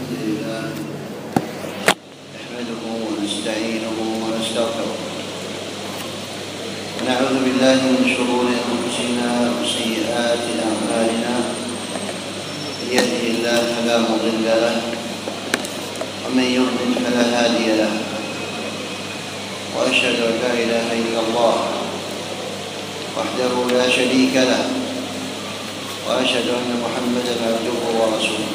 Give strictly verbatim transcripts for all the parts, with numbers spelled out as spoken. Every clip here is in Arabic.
الحمد لله نحمده ونستعينه ونستغفره ونعوذ بالله من شرور أنفسنا وسيئات أعمالنا. من يهده الله فلا مضل له ومن يضلل فلا هادي له، وأشهد أن لا إله إلا الله وحده لا شريك له، وأشهد أن محمدًا عبده ورسوله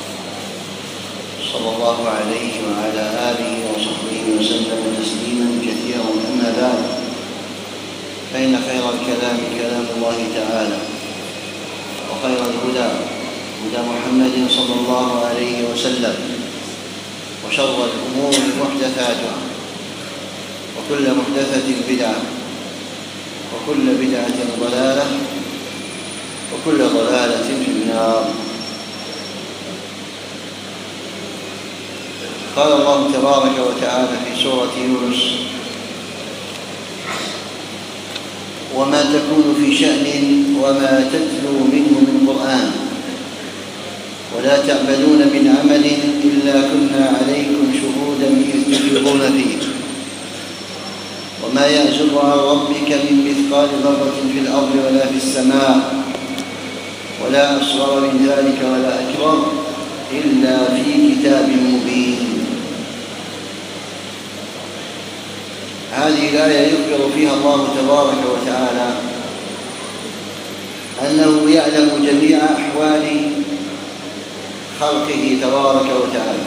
صلى الله عليه وعلى آله وصحبه وسلم تسليمًا كثيرًا. أما بعد، فإن خير الكلام كلام الله تعالى، وخير الهدى هدى محمد صلى الله عليه وسلم، وشر الأمور محدثاتها، وكل محدثة بدعة، وكل بدعة ضلالة، وكل ضلالة في النار. قال الله تبارك وتعالى في سورة يونس: وما تكون في شأن وما تتلو منه من قرآن ولا تعملون من عمل إلا كنا عليكم شهودا إذ تفيضون فيه وما يعزب عن ربك من مثقال ذرة في الأرض ولا في السماء ولا أصغر من ذلك ولا أكبر إلا في كتاب مبين. هذه الآية يخبر فيها الله تبارك وتعالى أنه يعلم جميع أحوال خلقه تبارك وتعالى،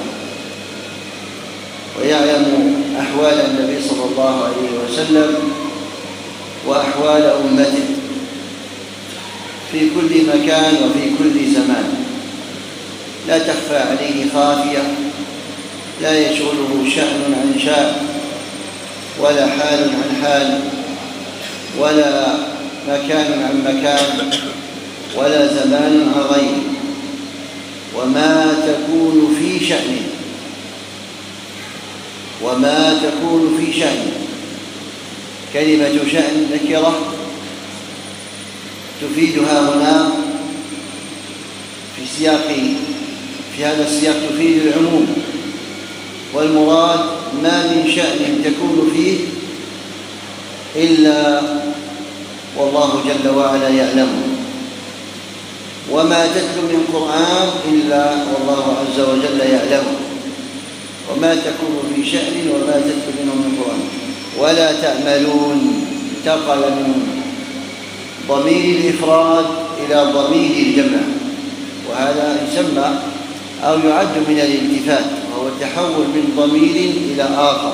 ويعلم أحوال النبي صلى الله عليه وسلم وأحوال أمته في كل مكان وفي كل زمان، لا تخفى عليه خافية، لا يشغله شأن عن شأن، ولا حال عن حال، ولا مكان عن مكان، ولا زمان عن غيره. وما تكون في شأن وما تكون في شأن كلمة شأن نكرة تفيدها هنا في سياق في هذا السياق تفيد العموم، والمراد ما من شأن تكون فيه إلا والله جل وعلا يعلمه، وما تتلو من قرآن إلا والله عز وجل يعلمه، وما تكون في شأن وما تتلو منه من قرآن. ولا تعملون انتقل من ضمير الإفراد إلى ضمير الجمع، وهذا يسمى أو يعد من الالتفات، وهو التحول من ضمير إلى آخر.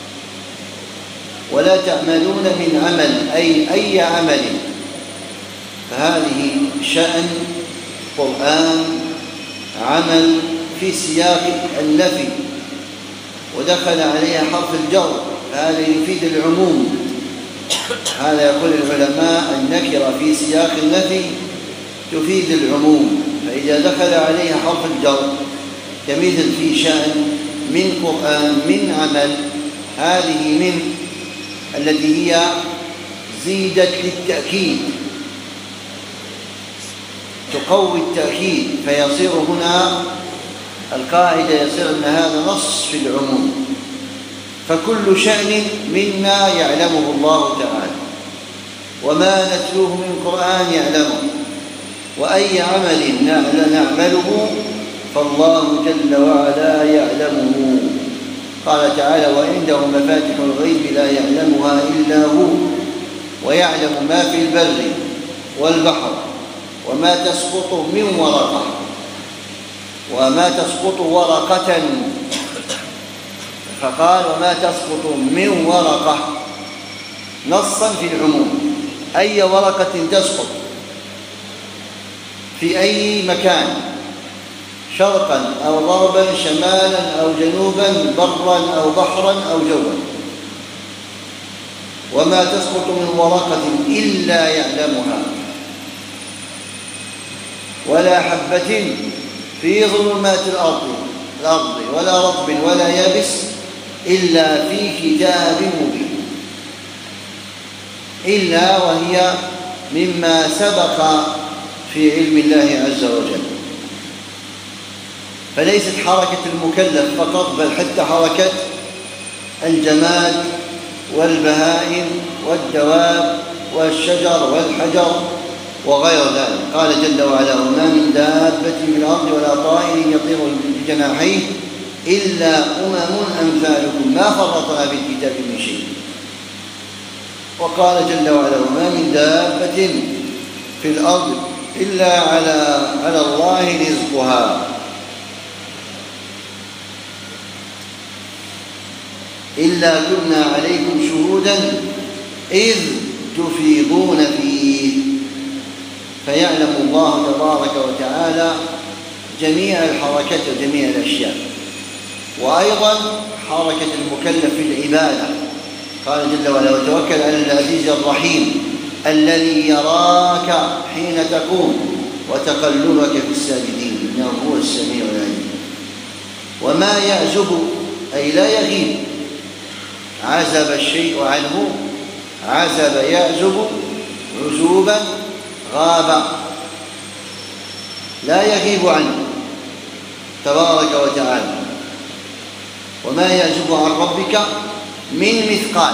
ولا تعملون من عمل أي أي عمل، فهذه شأن، قرآن، عمل في سياق النفي، ودخل عليها حرف الجر، فهذا يفيد العموم. هذا يقول العلماء النكرة في سياق النفي تفيد العموم، فإذا دخل عليها حرف الجر كمثل في شأن، من قرآن، من عمل، هذه من التي هي زيدت للتأكيد، تقوي التأكيد، فيصير هنا القاعدة يصير أن هذا نص في العموم. فكل شأن مما يعلمه الله تعالى، وما نتلوه من قرآن يعلمه، وأي عمل نعمله فالله جل وعلا يعلمه. قال تعالى: وعنده مفاتح الغيب لا يعلمها إلا هو ويعلم ما في البر والبحر وما تسقط من ورقة وما تسقط ورقة فقال وما تسقط من ورقة نصا في العموم، أي ورقة تسقط في أي مكان، شرقا أو غربا، شمالا أو جنوبا، برا أو بحرا أو جوا. وما تسقط من ورقة إلا يعلمها، ولا حبة في ظلمات الأرض الأرض ولا رطب ولا يابس إلا في كتاب مبين. إلا وهي مما سبق في علم الله عز وجل. فليست حركة المكلف فقط، بل حتى حركة الجماد والبهائم والدواب والشجر والحجر وغير ذلك. قال جل وعلا: وما من دابة في الأرض ولا طائر يطير بجناحيه إلا أمم أمثالكم ما فرطنا في الكتاب من شيء. وقال جل وعلا: وما من دابة في الأرض إلا على على الله رزقها إلا كنا عليكم شهودا إذ تفيضون فيه. فيعلم الله تبارك وتعالى جميع الحركات وجميع الأشياء، وأيضا حركة المكلف في العبادة. قال جل وعلا: وتوكل على العزيز الرحيم الذي يراك حين تقوم وتقلبك في الساجدين إنه هو السميع العليم. وما يعزب أي لا يغيب، عزب الشيء عنه، عزب يعزب عزوبا، غاب، لا يغيب عنه تبارك وتعالى. وما يعزب عن ربك من مثقال،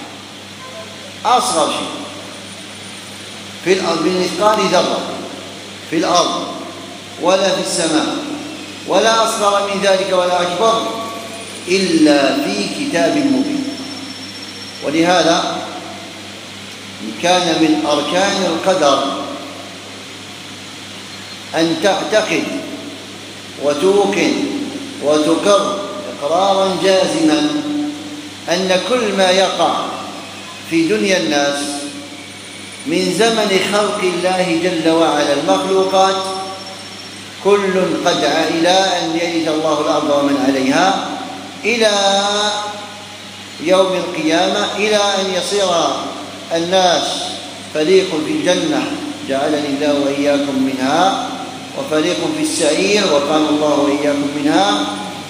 أصغر شيء في الأرض، من مثقال ذرة في الأرض ولا في السماء، ولا أصغر من ذلك ولا أكبر، إلا في كتاب مبين. ولهذا كان من أركان القدر أن تعتقد وتوقن وتقر إقرارا جازما أن كل ما يقع في دنيا الناس من زمن خلق الله جل وعلا المخلوقات كل قد إلى أن يرث الله الأرض ومن عليها إلى يوم القيامة، إلى أن يصير الناس فريق في الجنة جعلني الله وإياكم منها، وفريق في السعير وقال الله وإياكم منها.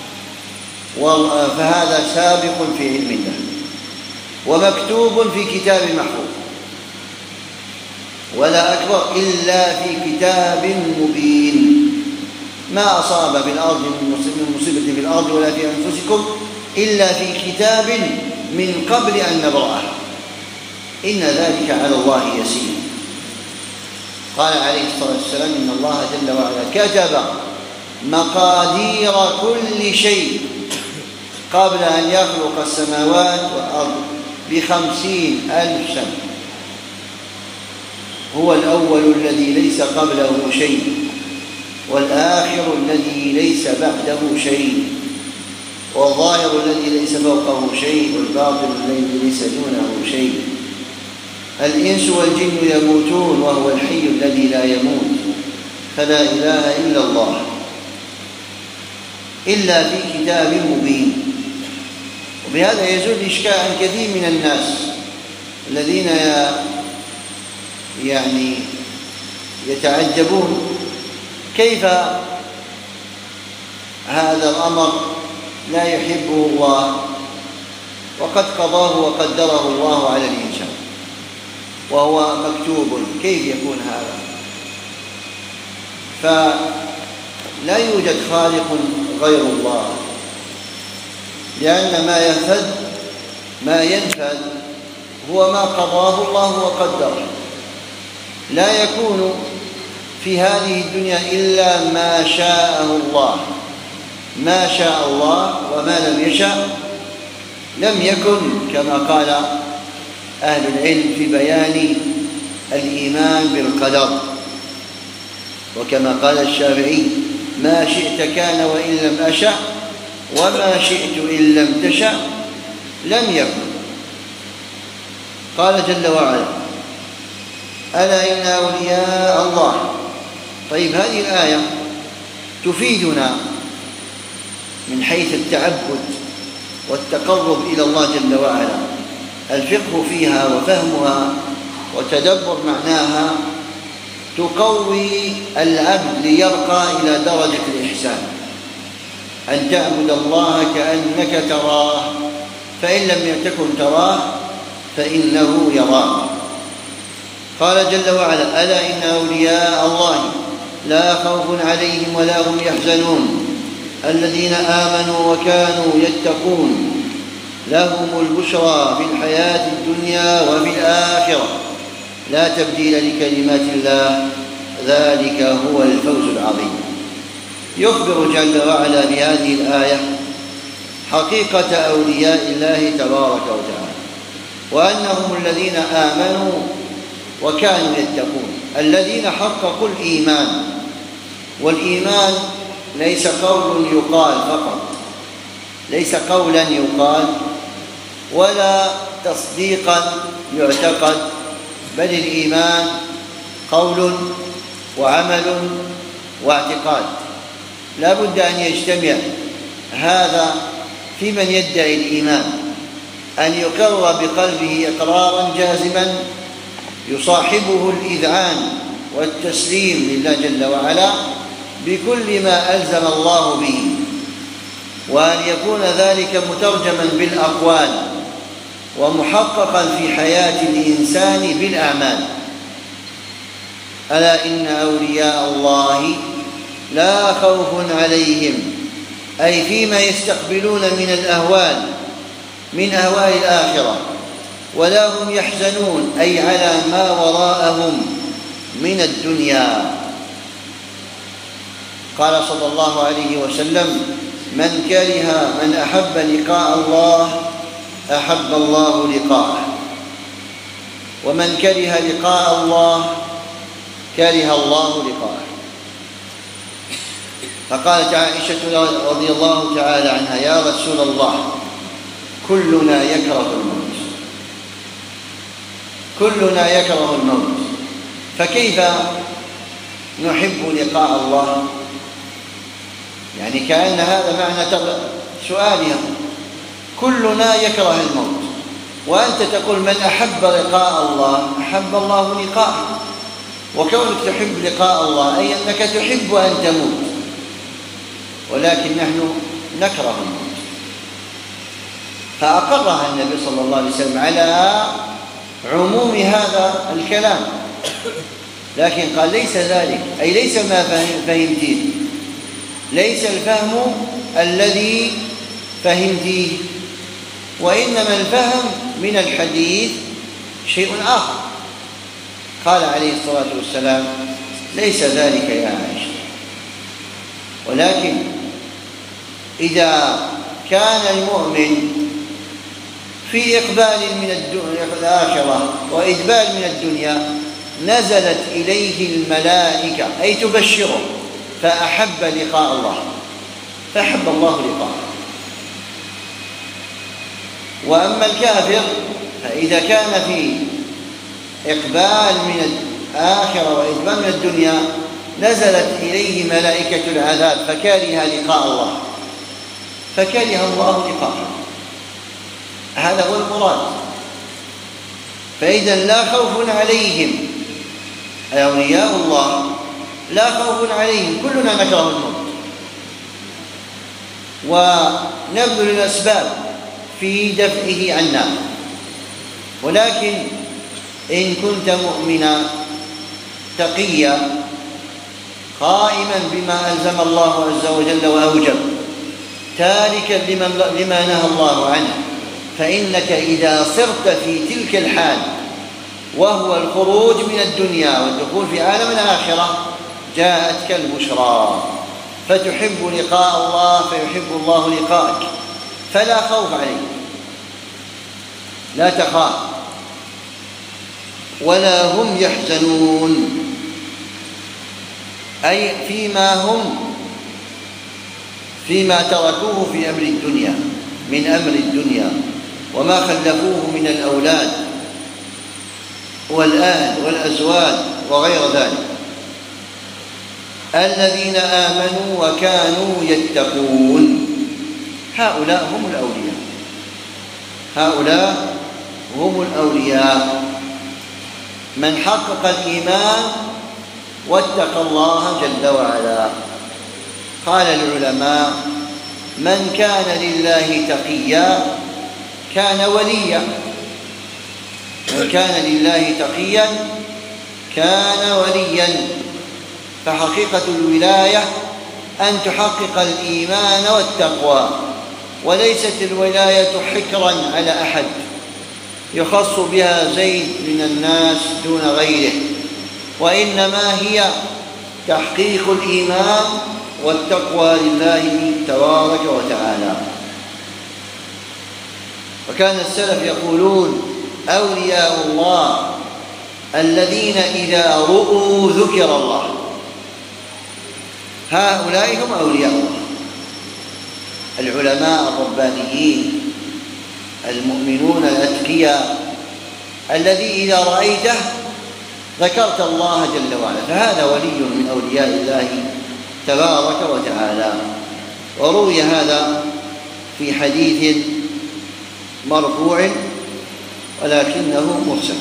فهذا سابق في علم الله ومكتوب في كتاب محفوظ، ولا أكبر إلا في كتاب مبين. ما أصاب في الأرض من مصيبة في الأرض ولا في أنفسكم إلا في كتاب من قبل أن نبرأه إن ذلك على الله يسير. قال عليه الصلاة والسلام: إن الله جل وعلا كتب مقادير كل شيء قبل أن يخلق السماوات والأرض بخمسين ألف سنة. هو الأول الذي ليس قبله شيء، والآخر الذي ليس بعده شيء، والظاهر الذي ليس فوقه شيء، والباطن الذي ليس دونه شيء. الإنس والجن يموتون وهو الحي الذي لا يموت، فلا إله إلا الله، إلا في كتاب مبين. وبهذا يزول إشكال عن كثير من الناس الذين يعني يتعجبون كيف هذا الأمر لا يحبه الله وقد قضاه وقدره الله على الإنسان وهو مكتوب، كيف يكون هذا؟ فلا يوجد خالق غير الله، لأن ما ينفذ ما ينفذ هو ما قضاه الله وقدره. لا يكون في هذه الدنيا إلا ما شاءه الله، ما شاء الله وما لم يشاء لم يكن، كما قال أهل العلم في بيان الإيمان بالقدر، وكما قال الشافعي: ما شئت كان وإن لم أشأ، وما شئت إن لم تشأ لم يكن. قال جل وعلا: ألا إن أولياء الله. طيب، هذه الآية تفيدنا من حيث التعبد والتقرب إلى الله جل وعلا، الفقه فيها وفهمها وتدبر معناها تقوي العبد ليرقى إلى درجة الإحسان، أن تعبد الله كأنك تراه، فإن لم تكن تراه فإنه يراك. قال جل وعلا: ألا إن أولياء الله لا خوف عليهم ولا هم يحزنون الذين آمنوا وكانوا يتقون لهم البشرى في الحياة الدنيا وفي الآخرة لا تبديل لكلمات الله ذلك هو الفوز العظيم. يخبر جل وعلا بهذه الآية حقيقة أولياء الله تبارك وتعالى، وأنهم الذين آمنوا وكانوا يتقون، الذين حققوا الإيمان. والإيمان ليس قول يقال فقط، ليس قولا يقال ولا تصديقا يعتقد، بل الإيمان قول وعمل واعتقاد. لا بد أن يجتمع هذا في من يدعي الإيمان، أن يقر بقلبه إقرارا جازما يصاحبه الإذعان والتسليم لله جل وعلا بكل ما ألزم الله به، وأن يكون ذلك مترجما بالأقوال ومحققا في حياة الإنسان بالأعمال. ألا إن أولياء الله لا خوف عليهم، أي فيما يستقبلون من الأهوال من أهوال الآخرة، ولا هم يحزنون، أي على ما وراءهم من الدنيا. قال صلى الله عليه وسلم: من كره من أحب لقاء الله أحب الله لقاءه، ومن كره لقاء الله كره الله لقاءه. فقالت عائشة رضي الله تعالى عنها: يا رسول الله، كلنا يكره الموت، كلنا يكره الموت، فكيف نحب لقاء الله؟ يعني كأن هذا معنى سؤالها، كلنا يكره الموت، وأنت تقول من أحب لقاء الله أحب الله لقاءه، وكونك تحب لقاء الله أي أنك تحب أن تموت، ولكن نحن نكره الموت. فأقرها النبي صلى الله عليه وسلم على عموم هذا الكلام، لكن قال: ليس ذلك، أي ليس ما فهمتيه، ليس الفهم الذي فهمتيه، وإنما الفهم من الحديث شيء آخر. قال عليه الصلاة والسلام: ليس ذلك يا عائشة، ولكن إذا كان المؤمن في إقبال من الآخرة وإدبال من الدنيا نزلت إليه الملائكة، أي تبشره، فأحب لقاء الله فأحب الله لقاءه. وأما الكافر فإذا كان في إقبال من الآخرة وإدبال من الدنيا نزلت إليه ملائكة العذاب فكره لقاء الله فكره الله لقاءه. هذا هو المراد. فإذا لا خوف عليهم، أولياء الله لا خوف عليهم، كلنا نكره الموت ونبذل الأسباب في دفعه عنا، ولكن إن كنت مؤمنا تقيا قائما بما ألزم الله عز وجل وأوجب، تاركا لما نهى الله عنه، فإنك إذا صرت في تلك الحال وهو الخروج من الدنيا والدخول في عالم الآخرة جاءتك البشرى، فتحب لقاء الله فيحب الله لقاءك، فلا خوف عليك، لا تخاف ولا هم يحزنون، أي فيما هم فيما تركوه في أمر الدنيا من أمر الدنيا وما خلفوه من الأولاد والأهل والأزواج وغير ذلك. الذين آمنوا وكانوا يتقون، هؤلاء هم الأولياء، هؤلاء هم الأولياء من حقق الإيمان واتقى الله جل وعلا. قال العلماء: من كان لله تقيا كان وليا، من كان لله تقيا كان وليا. فحقيقة الولاية أن تحقق الإيمان والتقوى، وليست الولاية حكرا على أحد يخص بها زيد من الناس دون غيره، وإنما هي تحقيق الإيمان والتقوى لله تبارك وتعالى. وكان السلف يقولون: أولياء الله الذين إذا رؤوا ذكر الله. هؤلاء هم أولياء الله، العلماء الربانيين المؤمنون الأتقياء، الذي إذا رأيته ذكرت الله جل وعلا، فهذا ولي من أولياء الله تبارك وتعالى. وروي هذا في حديث مرفوع ولكنه مرسل.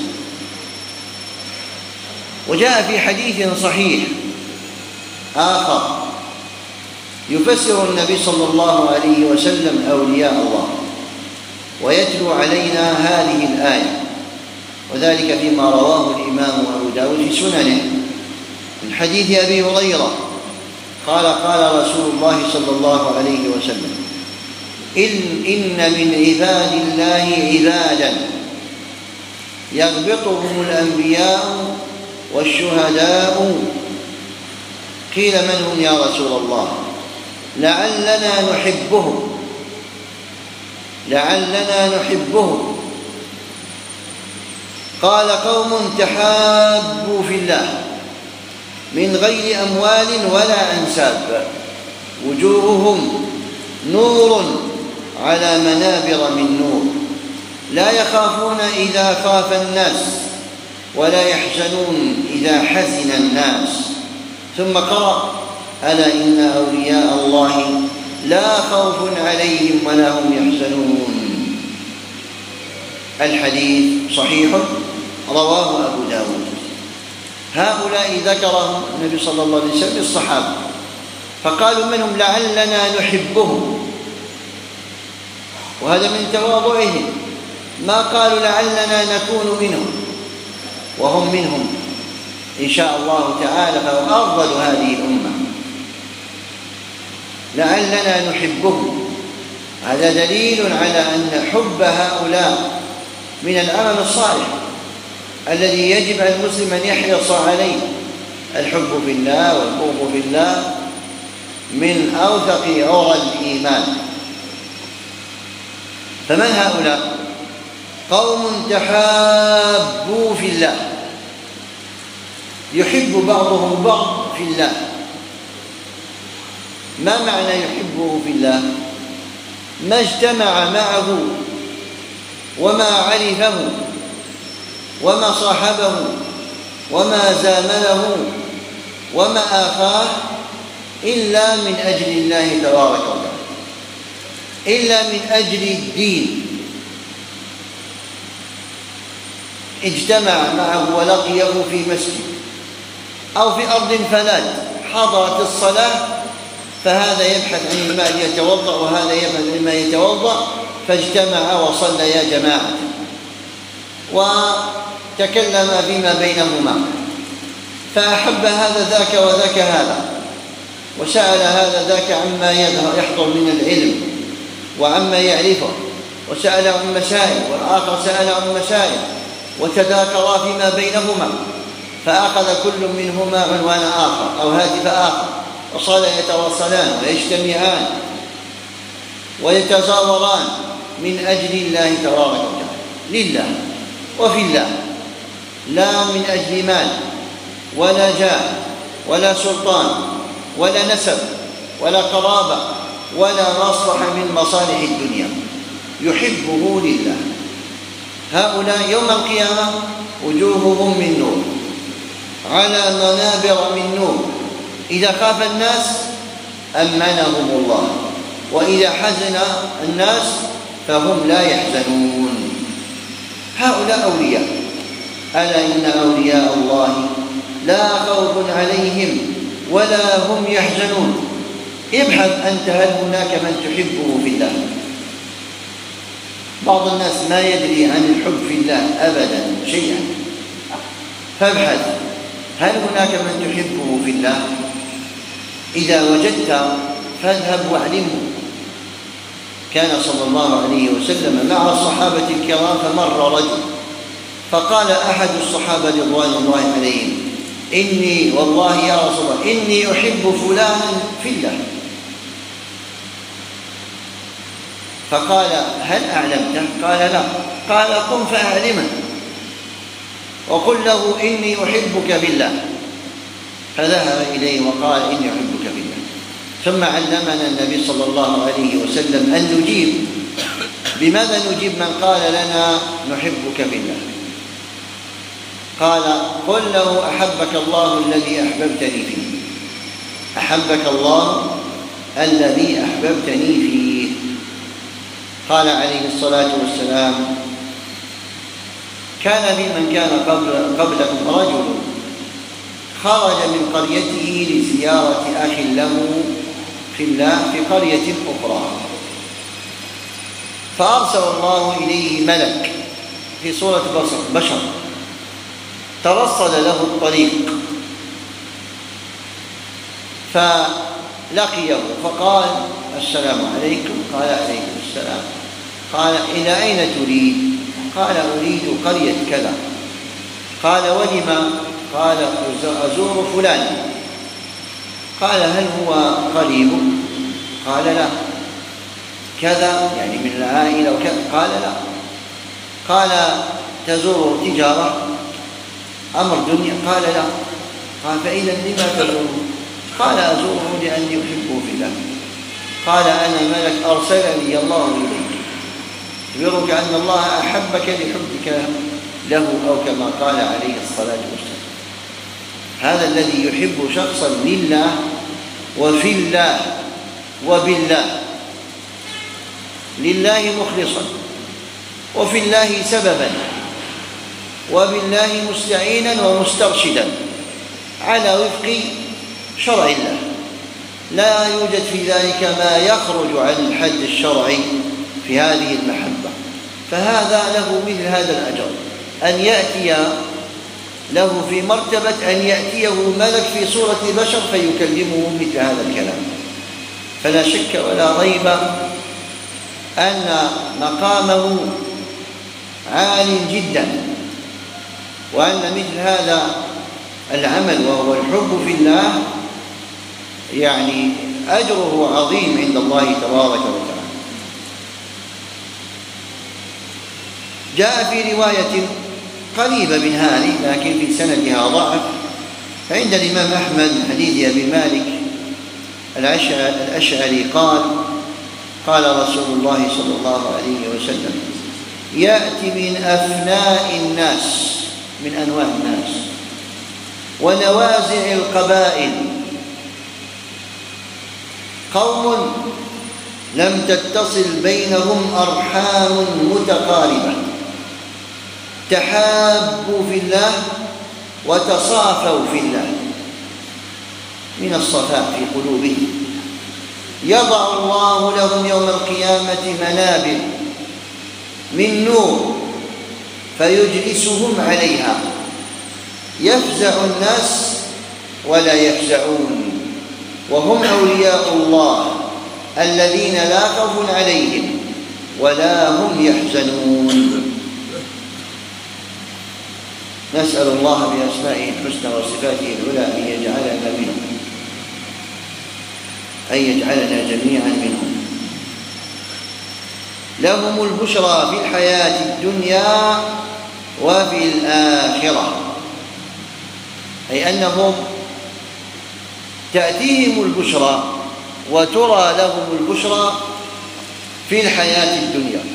وجاء في حديث صحيح آخر يفسر النبي صلى الله عليه وسلم أولياء الله ويتلو علينا هذه الآية، وذلك فيما رواه الإمام أبو داود في سننه من حديث أبي هريرة قال: قال رسول الله صلى الله عليه وسلم: إن, إن من عباد الله عبادا يغبطهم الأنبياء والشهداء. قيل: من هم يا رسول الله؟ لعلنا نحبهم لعلنا نحبهم قال: قوم تحابوا في الله من غير أموال ولا أنساب، وجوههم نور على منابر من نور، لا يخافون إذا خاف الناس ولا يحزنون إذا حزن الناس. ثم قرأ: ألا إن أولياء الله لا خوف عليهم ولا هم يحزنون. الحديث صحيح رواه أبو داود. هؤلاء ذكرهم النبي صلى الله عليه وسلم الصحابة، فقالوا منهم: لعلنا نحبهم، وهذا من تواضعهم، ما قالوا لعلنا نكون منهم، وهم منهم إن شاء الله تعالى، فهم أفضل هذه الأمة. لعلنا نحبهم، هذا دليل على أن حب هؤلاء من العمل الصالح الذي يجب على المسلم أن يحرص عليه. الحب في الله والبغض في الله من أوثق عرى الإيمان. فمن هؤلاء؟ قوم تحابوا في الله، يحب بعضهم بعض في الله. ما معنى يحبه في الله؟ ما اجتمع معه وما عرفه وما صاحبه وما زامله وما آخاه إلا من أجل الله تبارك وتعالى، إلا من أجل الدين. اجتمع معه ولقيه في مسجد أو في أرض فلات، حضرت الصلاة، فهذا يبحث عن الماء ليتوضأ وهذا يبحث عن الماء يتوضأ، فاجتمع وصليا جماعة وتكلم فيما بينهما، فأحب هذا ذاك وذاك هذا، وسأل هذا ذاك عما يحضر من العلم وعما يعرفه، وسأل عن مسائل، والآخر سأل عن مسائل، وتذاكرا فيما بينهما، فأخذ كل منهما عنوان آخر أو هاتف آخر، وصار يتواصلان ويجتمعان ويتزاوران من أجل الله تبارك وتعالى، لله وفي الله، لا من أجل مال ولا جاه ولا سلطان ولا نسب ولا قرابة ولا مصلحة من مصالح الدنيا، يحبه لله. هؤلاء يوم القيامة وجوههم من نور على منابر من نور، إذا خاف الناس أمنهم الله، وإذا حزن الناس فهم لا يحزنون. هؤلاء أولياء. ألا إن أولياء الله لا خوف عليهم ولا هم يحزنون. ابحث أنت هل هناك من تحبه في الله؟ بعض الناس ما يدري عن الحب في الله أبدا شيئا، فابحث هل هناك من تحبه في الله؟ إذا وجدت فاذهب واعلمه. كان صلى الله عليه وسلم مع الصحابة الكرام فمر رجل فقال أحد الصحابة رضوان الله عليهم: إني والله يا رسول الله إني أحب فلانا في الله. فقال: هل أعلمته؟ قال: لا. قال: قم فأعلمه وقل له إني أحبك بالله. فذهب إليه وقال: إني أحبك بالله. ثم علمنا النبي صلى الله عليه وسلم أن نجيب. بماذا نجيب من قال لنا نحبك بالله؟ قال: قل له أحبك الله الذي أحببتني فيه. أحبك الله الذي أحببتني فيه. قال عليه الصلاة والسلام: كان في من كان قبل قبلكم رجل خرج من قريته لزيارة أخ له في الله في قرية أخرى، فأرسل الله إليه ملك في صورة بشر ترصد له الطريق، فلقيه فقال: السلام عليكم. قال: عليكم السلام. قال: إلى أين تريد؟ قال: أريد قرية كذا. قال: ولم؟ قال: أزور فلان. قال: هل هو قريب؟ قال: لا. كذا يعني من العائلة وكذا؟ قال: لا. قال: تزور تجارة أمر دنيا؟ قال: لا. قال: فإذا لما تزوره؟ قال: أزوره لأني أحبه في الله. قال: أنا ملك أرسلني الله إليك يخبرك أن الله أحبك لحبك له، أو كما قال عليه الصلاة والسلام. هذا الذي يحب شخصا لله وفي الله وبالله، لله مخلصا، وفي الله سببا، وبالله مستعينا ومسترشدا على وفق شرع الله، لا يوجد في ذلك ما يخرج عن الحد الشرعي في هذه المحبة. فهذا له مثل هذا الأجر، أن يأتي له في مرتبة أن يأتيه ملك في صورة بشر فيكلمه مثل هذا الكلام. فلا شك ولا ريب أن مقامه عال جدا، وأن مثل هذا العمل وهو الحب في الله يعني أجره عظيم عند الله تبارك وتعالى. جاء في رواية قريبة من هذه لكن في سندها ضعف، فعند الإمام أحمد حديث أبي مالك الأشعري قال: قال رسول الله صلى الله عليه وسلم: يأتي من أفناء الناس، من أنواع الناس ونوازع القبائل، قوم لم تتصل بينهم أرحام متقاربة، تحابوا في الله وتصافوا في الله، من الصفاء في قلوبهم. يضع الله لهم يوم القيامة منابر من نور فيجلسهم عليها، يفزع الناس ولا يفزعون، وهم أولياء الله الذين لا خوف عليهم ولا هم يحزنون. نسأل الله بأسمائه الحسنى وصفاته العلى أن يجعلنا منهم، أن يجعلنا جميعا منهم. لهم البشرى في الحياة الدنيا وفي الآخرة، أي أنهم تأتيهم البشرى وترى لهم البشرى في الحياة الدنيا،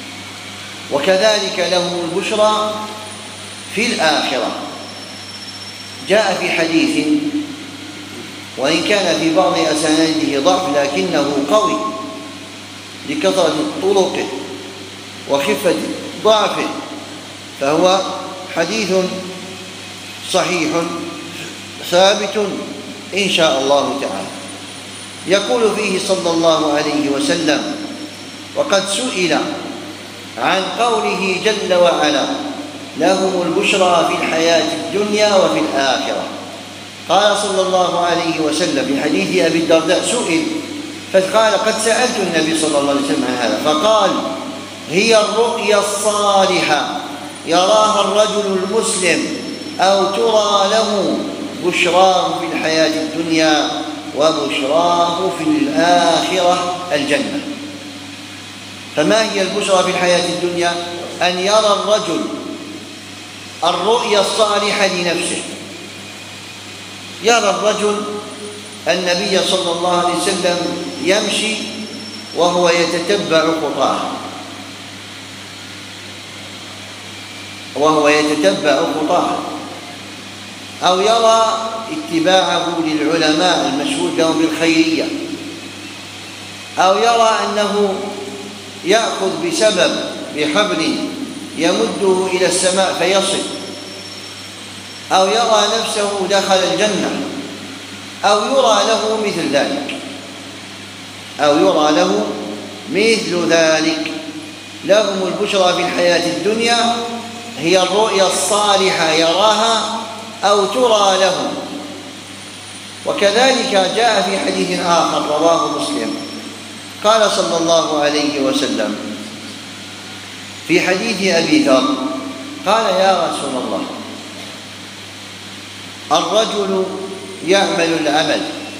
وكذلك لهم البشرى في الآخرة. جاء في حديث وإن كان في بعض أسانيده ضعف لكنه قوي لكثرة طرقه وخفة ضعفه، فهو حديث صحيح ثابت إن شاء الله تعالى. يقول فيه صلى الله عليه وسلم: وقد سئل عن قوله جل وعلا: لهم البشرى في الحياة الدنيا وفي الآخرة، قال صلى الله عليه وسلم في حديث أبي الدرداء سئل فقال قد سألت النبي صلى الله عليه وسلم عن هذا فقال هي الرؤيا الصالحة يراها الرجل المسلم أو ترى له بشراه في الحياة الدنيا وبشراه في الآخرة الجنة. فما هي البشرى في الحياة الدنيا؟ أن يرى الرجل الرؤيا الصالحة لنفسه، يرى الرجل النبي صلى الله عليه وسلم يمشي وهو يتتبع خطاه وهو يتتبع خطاه أو يرى اتباعه للعلماء المشهود لهم بالخيرية، أو يرى أنه يأخذ بسبب بحبل يمده إلى السماء فيصل، أو يرى نفسه دخل الجنة، أو يرى له مثل ذلك أو يرى له مثل ذلك. لهم البشرى في الحياة الدنيا هي الرؤيا الصالحة يراها أو ترى له. وكذلك جاء في حديث آخر رواه مسلم قال صلى الله عليه وسلم في حديث أبي ذر قال يا رسول الله الرجل يعمل العمل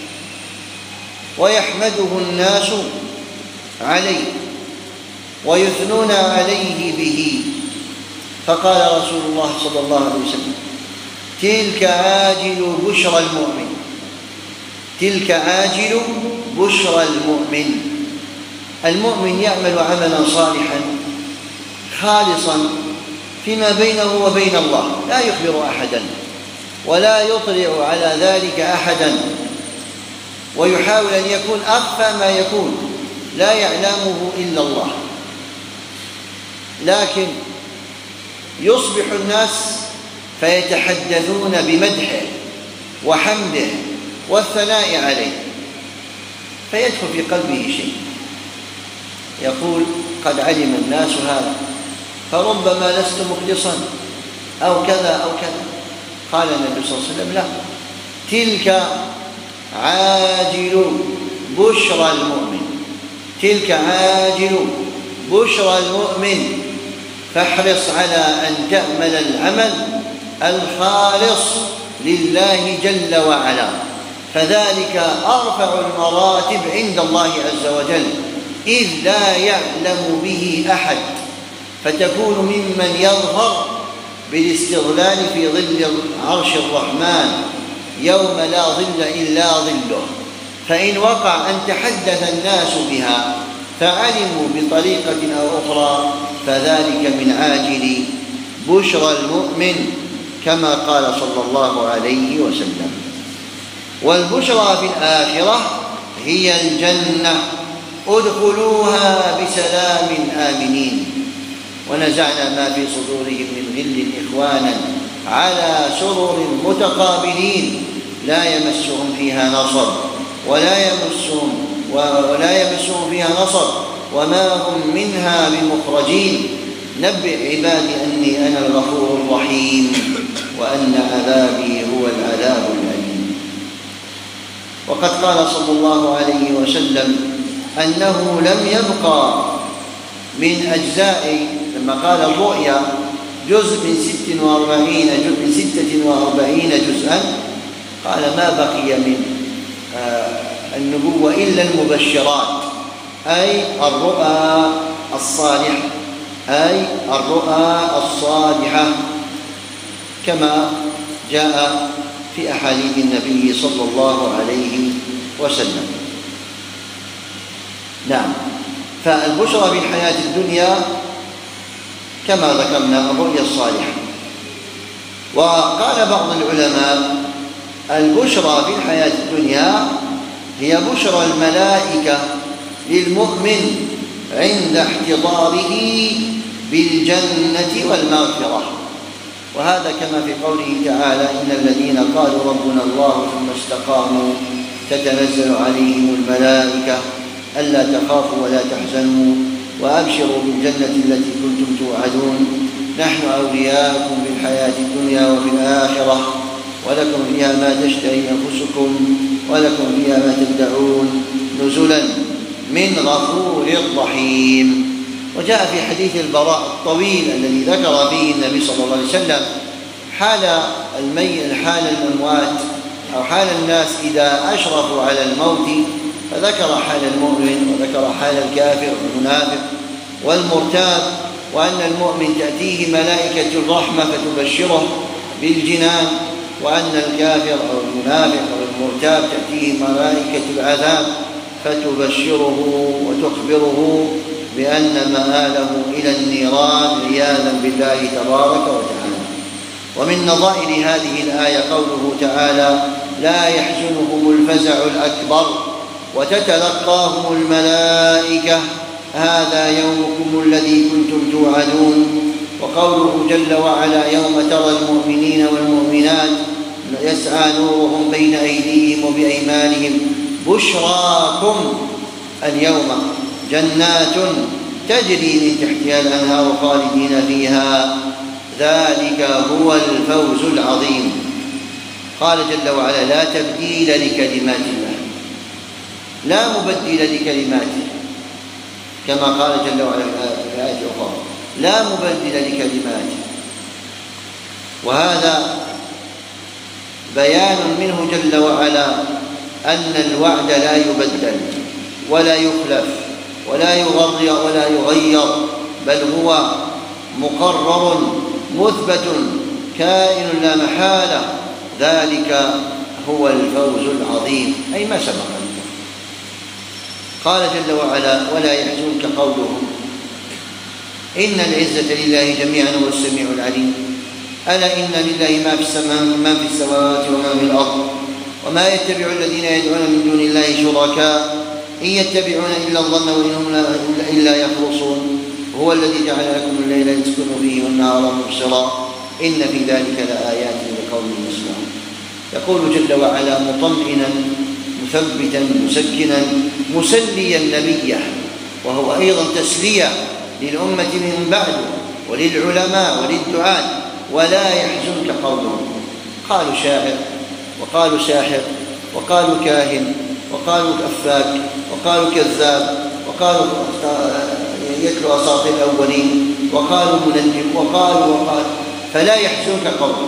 ويحمده الناس عليه ويثنون عليه به، فقال رسول الله صلى الله عليه وسلم تلك عاجل بشرى المؤمن تلك عاجل بشرى المؤمن. المؤمن يعمل عملا صالحا خالصا فيما بينه وبين الله، لا يخبر أحدا ولا يطلع على ذلك أحدا، ويحاول أن يكون أخفى ما يكون، لا يعلمه إلا الله، لكن يصبح الناس فيتحدثون بمدحه وحمده والثناء عليه، فيدخل في قلبه شيء يقول قد علم الناس هذا فربما لست مخلصا أو كذا أو كذا. قال النبي صلى الله عليه وسلم لا، تلك عاجل بشرى المؤمن تلك عاجل بشرى المؤمن فاحرص على أن تعمل العمل الخالص لله جل وعلا، فذلك أرفع المراتب عند الله عز وجل إذ لا يعلم به أحد، فتكون ممن يظهر بالاستظلال في ظل عرش الرحمن يوم لا ظل إلا ظله. فإن وقع أن تحدث الناس بها فعلموا بطريقة أو أخرى فذلك من عاجل بشرى المؤمن كما قال صلى الله عليه وسلم. والبشرى في الآخرة هي الجنة ادخلوها بسلام آمنين ونزعنا ما في صدورهم من غل إخوانا على سرر متقابلين لا يمسهم فيها نصب ولا يمسهم ولا يمسهم فيها نصب وما هم منها بمخرجين. نبئ عبادي أني أنا الغفور الرحيم وأن عذابي هو العذاب الأليم. وقد قال صلى الله عليه وسلم أنه لم يبقى من أجزاء، لما قال الرؤيا جزء من ست وأربعين جزء من ستة وأربعين جزءا، قال ما بقي من النبوة إلا المبشرات، أي الرؤى الصالحة أي الرؤى الصالحة كما جاء في أحاديث النبي صلى الله عليه وسلم. نعم، فالبشرى في الحياة الدنيا كما ذكرنا الرؤيا الصالحة. وقال بعض العلماء البشرى في الحياة الدنيا هي بشرى الملائكة للمؤمن عند احتضاره بالجنة والمغفرة، وهذا كما في قوله تعالى إن الذين قالوا ربنا الله ثم استقاموا تتنزل عليهم الملائكة ألا تخافوا ولا تحزنوا وأبشروا بالجنة التي كنتم توعدون نحن أولياؤكم في الحياة الدنيا وفي الآخرة ولكم فيها ما تشتهي أنفسكم ولكم فيها ما تدعون نزلا من غفور رحيم. وجاء في حديث البراء الطويل الذي ذكر فيه النبي صلى الله عليه وسلم حال الميت حال الأموات أو حال الناس إذا أشرفوا على الموت، فذكر حال المؤمن وذكر حال الكافر والمنافق والمرتاب، وأن المؤمن تأتيه ملائكة الرحمة فتبشره بالجنان، وأن الكافر أو المنافق أو المرتاب تأتيه ملائكة العذاب فتبشره وتخبره بأن مآله إلى النيران عياذا بالله تبارك وتعالى. ومن نظائر هذه الآية قوله تعالى: لا يحزنهم الفزع الأكبر وتتلقاهم الملائكة هذا يومكم الذي كنتم توعدون. وقوله جل وعلا: يوم ترى المؤمنين والمؤمنات يسعى نورهم بين أيديهم وبأيمانهم بشراكم اليوم جنات تجري من تحتها الأنهار خالدين فيها ذلك هو الفوز العظيم. قال جل وعلا: لا تبديل لكلمات الله، لا مبدل لكلماته، كما قال جل وعلا في آية أخرى: لا مبدل لكلماته. وهذا بيان منه جل وعلا أن الوعد لا يبدل ولا يخلف ولا يغير ولا يغير، بل هو مقرر مثبت كائن لا محالة، ذلك هو الفوز العظيم، أي ما سبق. قال جل وعلا: ولا يحزنك قولهم إن العزة لله جميعا هو السميع العليم. ألا إن لله ما في السماء ما في السماوات وما في الأرض وما يتبع الذين يدعون من دون الله شركاء إن يتبعون إلا الظن وإن هم إلا يخرصون. هو الذي جعل لكم الليل لتسكنوا فيه والنهار مبصرا إن في ذلك لآيات لقوم يسمعون. يقول جل وعلا مطمئنا مثبتا مسكنا مسليا نبيه، وهو أيضا تسلية للأمة من بعده وللعلماء وللدعاة: ولا يحزنك قولهم. قالوا شاعر وقالوا ساحر وقالوا كاهن وقالوا أفاك وقالوا كذاب وقالوا يتلو أساطير الأولين وقالوا منجم وقالوا وقالوا، فلا يحزنك قولهم.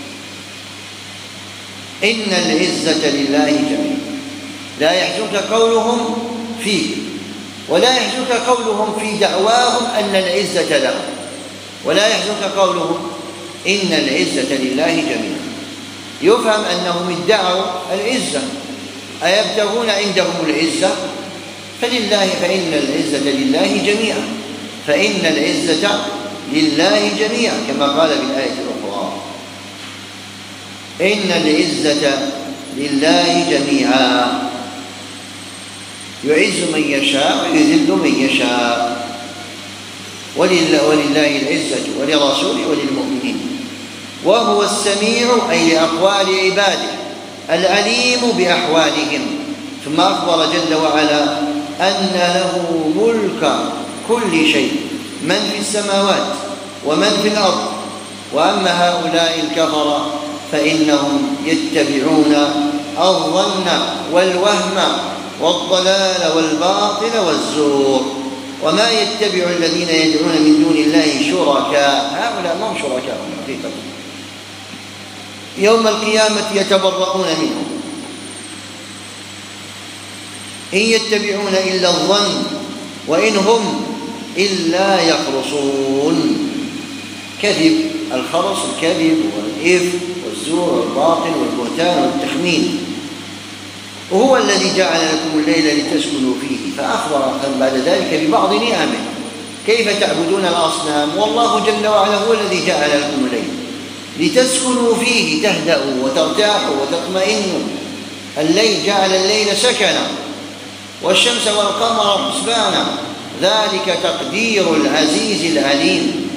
إن العزة لله جميعا. لا يحزنك قولهم فيه، ولا يحزنك قولهم في دعواهم أن العزة لهم، ولا يحزنك قولهم إن العزة لله جميعا. يفهم أنهم ادعوا العزة، أيبتغون عندهم العزة؟ فلله فإن العزة لله جميعا، فإن العزة لله جميعا، كما قال في الآية الأخرى: إن العزة لله جميعا يعز من يشاء ويذل من يشاء ولله, ولله العزة ولرسوله وللمؤمنين وهو السميع أي لأقوال عباده العليم بأحوالهم. ثم أخبر جل وعلا أن له ملك كل شيء، من في السماوات ومن في الأرض. وأما هؤلاء الكفرة فإنهم يتبعون الظن والوهم والضلال والباطل والزور، وما يتبع الذين يدعون من دون الله شركاء. هؤلاء ما هم شركاء حقيقة، يوم القيامة يتبرؤون منهم. إن يتبعون إلا الظن وإن هم إلا يخرصون. كذب، الخرص الكذب والإثم والزور والباطل والبهتان والتخمين. وهو الذي جعل لكم الليل لتسكنوا فيه، فأخبر بعد ذلك ببعض نعمه: كيف تعبدون الأصنام والله جل وعلا هو الذي جعل لكم الليل لتسكنوا فيه، تهدأوا وترتاحوا وتطمئنوا. الليل جعل الليل سكنا والشمس والقمر حسبانا، ذلك تقدير العزيز العليم.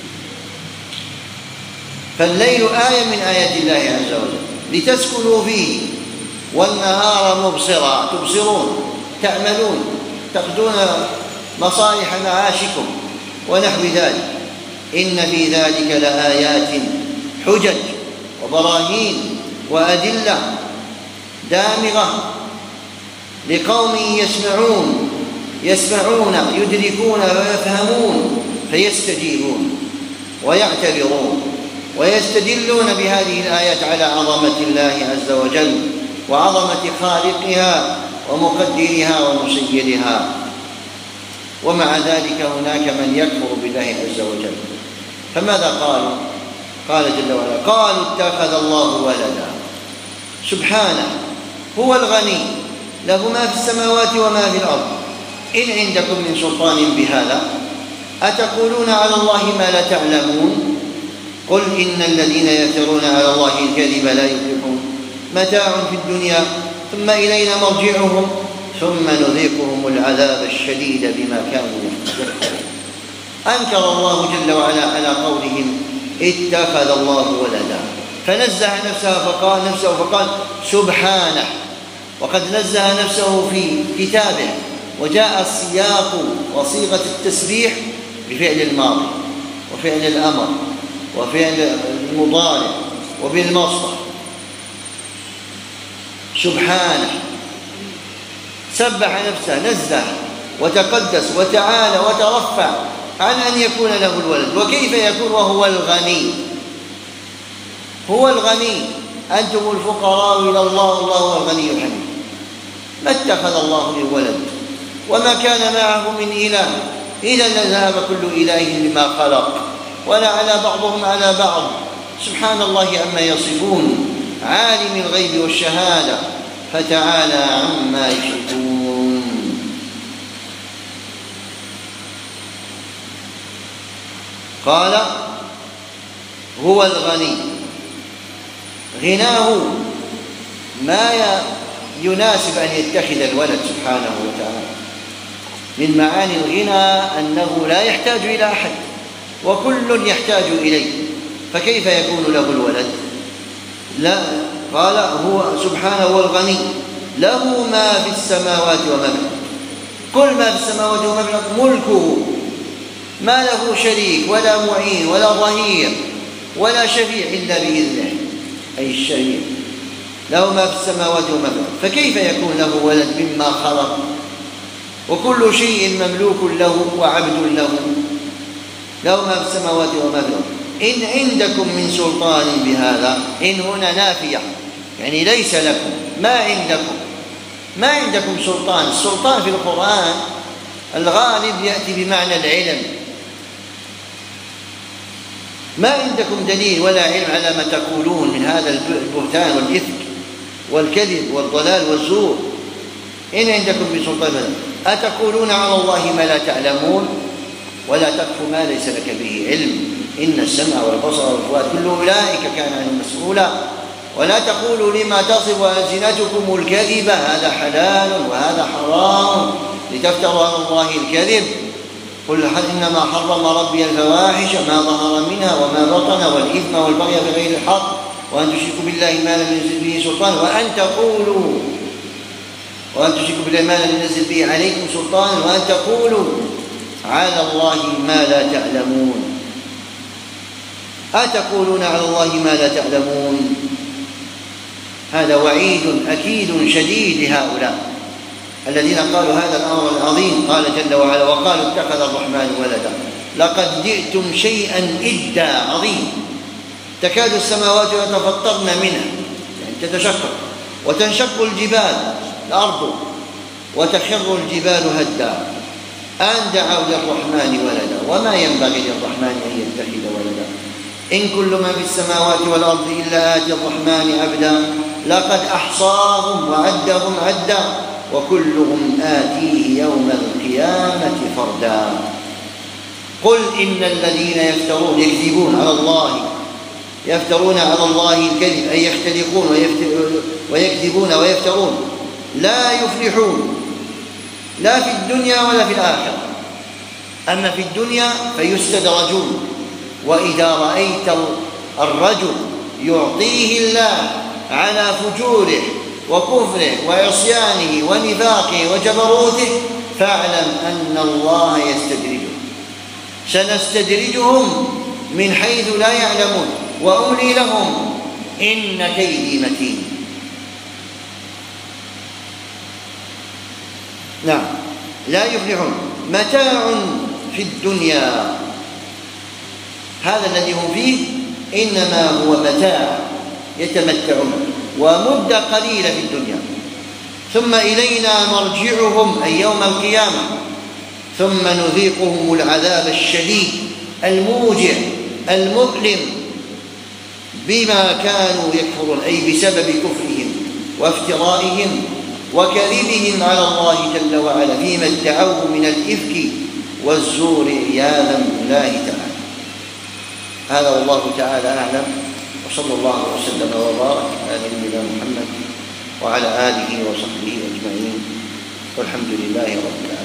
فالليل آية من آيات الله عز وجل لتسكنوا فيه، والنهار مبصرا تبصرون تعملون تقضون مصالح معاشكم ونحو ذلك. إن في ذلك لآيات حجج وبراهين وأدلة دامغة لقوم يسمعون يسمعون يدركون ويفهمون فيستجيبون ويعتبرون ويستدلون بهذه الآيات على عظمة الله عز وجل وعظمة خالقها ومقدرها ومسيرها. ومع ذلك هناك من يكفر بالله عز وجل، فماذا قالوا؟ قال جل وعلا: قالوا اتخذ الله ولدا سبحانه هو الغني له ما في السماوات وما في الأرض إن عندكم من سلطان بهذا أتقولون على الله ما لا تعلمون قل إن الذين يفترون على الله الكذب لا يفلحون متاع في الدنيا ثم إلينا مرجعهم ثم نذيقهم العذاب الشديد بما كانوا يكفرون. أنكر الله جل وعلا على قولهم اتخذ الله ولدا، فنزه نفسه فقال نفسه فقال سبحانه، وقد نزه نفسه في كتابه وجاء السياق وصيغة التسبيح بفعل الماضي وفعل الأمر وفعل المضارع وبالمصدر. سبحانه سبح نفسه، نزه وتقدس وتعالى وترفع عن أن يكون له الولد. وكيف يكون وهو الغني؟ هو الغني، أنتم الفقراء إلى الله والله هو الغني الحميد. ما اتخذ الله من ولد وما كان معه من إله، إذا لذهب كل إله بما خلق ولا على بعضهم على بعض. سبحان الله عما يصفون، عالم الغيب والشهادة فتعالى عما يشركون. قال هو الغني، غناه ما يناسب أن يتخذ الولد سبحانه وتعالى. من معاني الغنى أنه لا يحتاج إلى أحد وكل يحتاج إليه، فكيف يكون له الولد؟ لا، قال هو سبحانه هو الغني له ما في السماوات وما في الأرض. كل ما في السماوات وما في الأرض ملكه، ما له شريك ولا معين ولا ظهير ولا شفيع إلا بإذنه، أي الشريك له ما في السماوات وما في الأرض. فكيف يكون له ولد مما خلق وكل شيء مملوك له وعبد له؟ له ما في السماوات وما في الأرض إن عندكم من سلطان بهذا. إن هنا نافية، يعني ليس لكم، ما عندكم، ما عندكم سلطان. السلطان في القرآن الغالب يأتي بمعنى العلم. ما عندكم دليل ولا علم على ما تقولون من هذا البهتان والإثم والكذب والضلال والزور. إن عندكم من سلطان أتقولون على الله ما لا تعلمون ولا تقف ما ليس لك به علم إن السمع والبصر والفؤاد كل أولئك كان عنه مسؤولا. ولا تقولوا لما تصف ألسنتكم الكذب هذا حلال وهذا حرام لتفتروا على الله الكذب. قل إنما حرم ربي الفواحش ما ظهر منها وما بطن والإثم والبغي بغير الحق وأن تشركوا بالله ما لم ينزل به سلطان وأن تقولوا وأن تشركوا بالله ما لم ينزل به عليكم سلطان وأن تقولوا على الله ما لا تعلمون. أتقولون على الله ما لا تعلمون، هذا وعيد أكيد شديد لهؤلاء الذين قالوا هذا الأمر العظيم. قال جل وعلا وقالوا اتخذ الرحمن ولدا لقد جئتم شيئا إدا عظيم تكاد السماوات يتفطرن منه، يعني تتشقق، وتنشق الجبال الأرض وتخر الجبال هدا أن دعوا للرحمن ولدا وما ينبغي للرحمن أن يتخذ ولدا إن كل ما في السماوات والأرض إلا آتي الرحمن عبدا لقد أحصاهم وعدهم عدا وكلهم آتيه يوم القيامة فردا. قل إن الذين يفترون يكذبون على الله يفترون على الله الكذب أي يختلقون ويكذبون ويفترون لا يفلحون لا في الدنيا ولا في الآخرة. أما في الدنيا فيستدرجون. وإذا رأيت الرجل يعطيه الله على فجوره وكفره وعصيانه ونفاقه وجبروته فاعلم أن الله يستدرجه. سنستدرجهم من حيث لا يعلمون وأملي لهم إن كيدي متين. نعم، لا يفلحون. متاع في الدنيا، هذا الذي هم فيه إنما هو متاع يتمتعون ومدة قليلة في الدنيا، ثم إلينا مرجعهم أي يوم القيامة، ثم نذيقهم العذاب الشديد الموجع المؤلم بما كانوا يكفرون، أي بسبب كفرهم وافترائهم وكذبهم على الله جل وعلا فيما ادعوه من الإفك والزور عياذا بالله تعالى. هذا والله تعالى أعلم، وصلى الله وسلم وبارك على نبينا محمد وعلى آله وصحبه أجمعين، والحمد لله رب العالمين.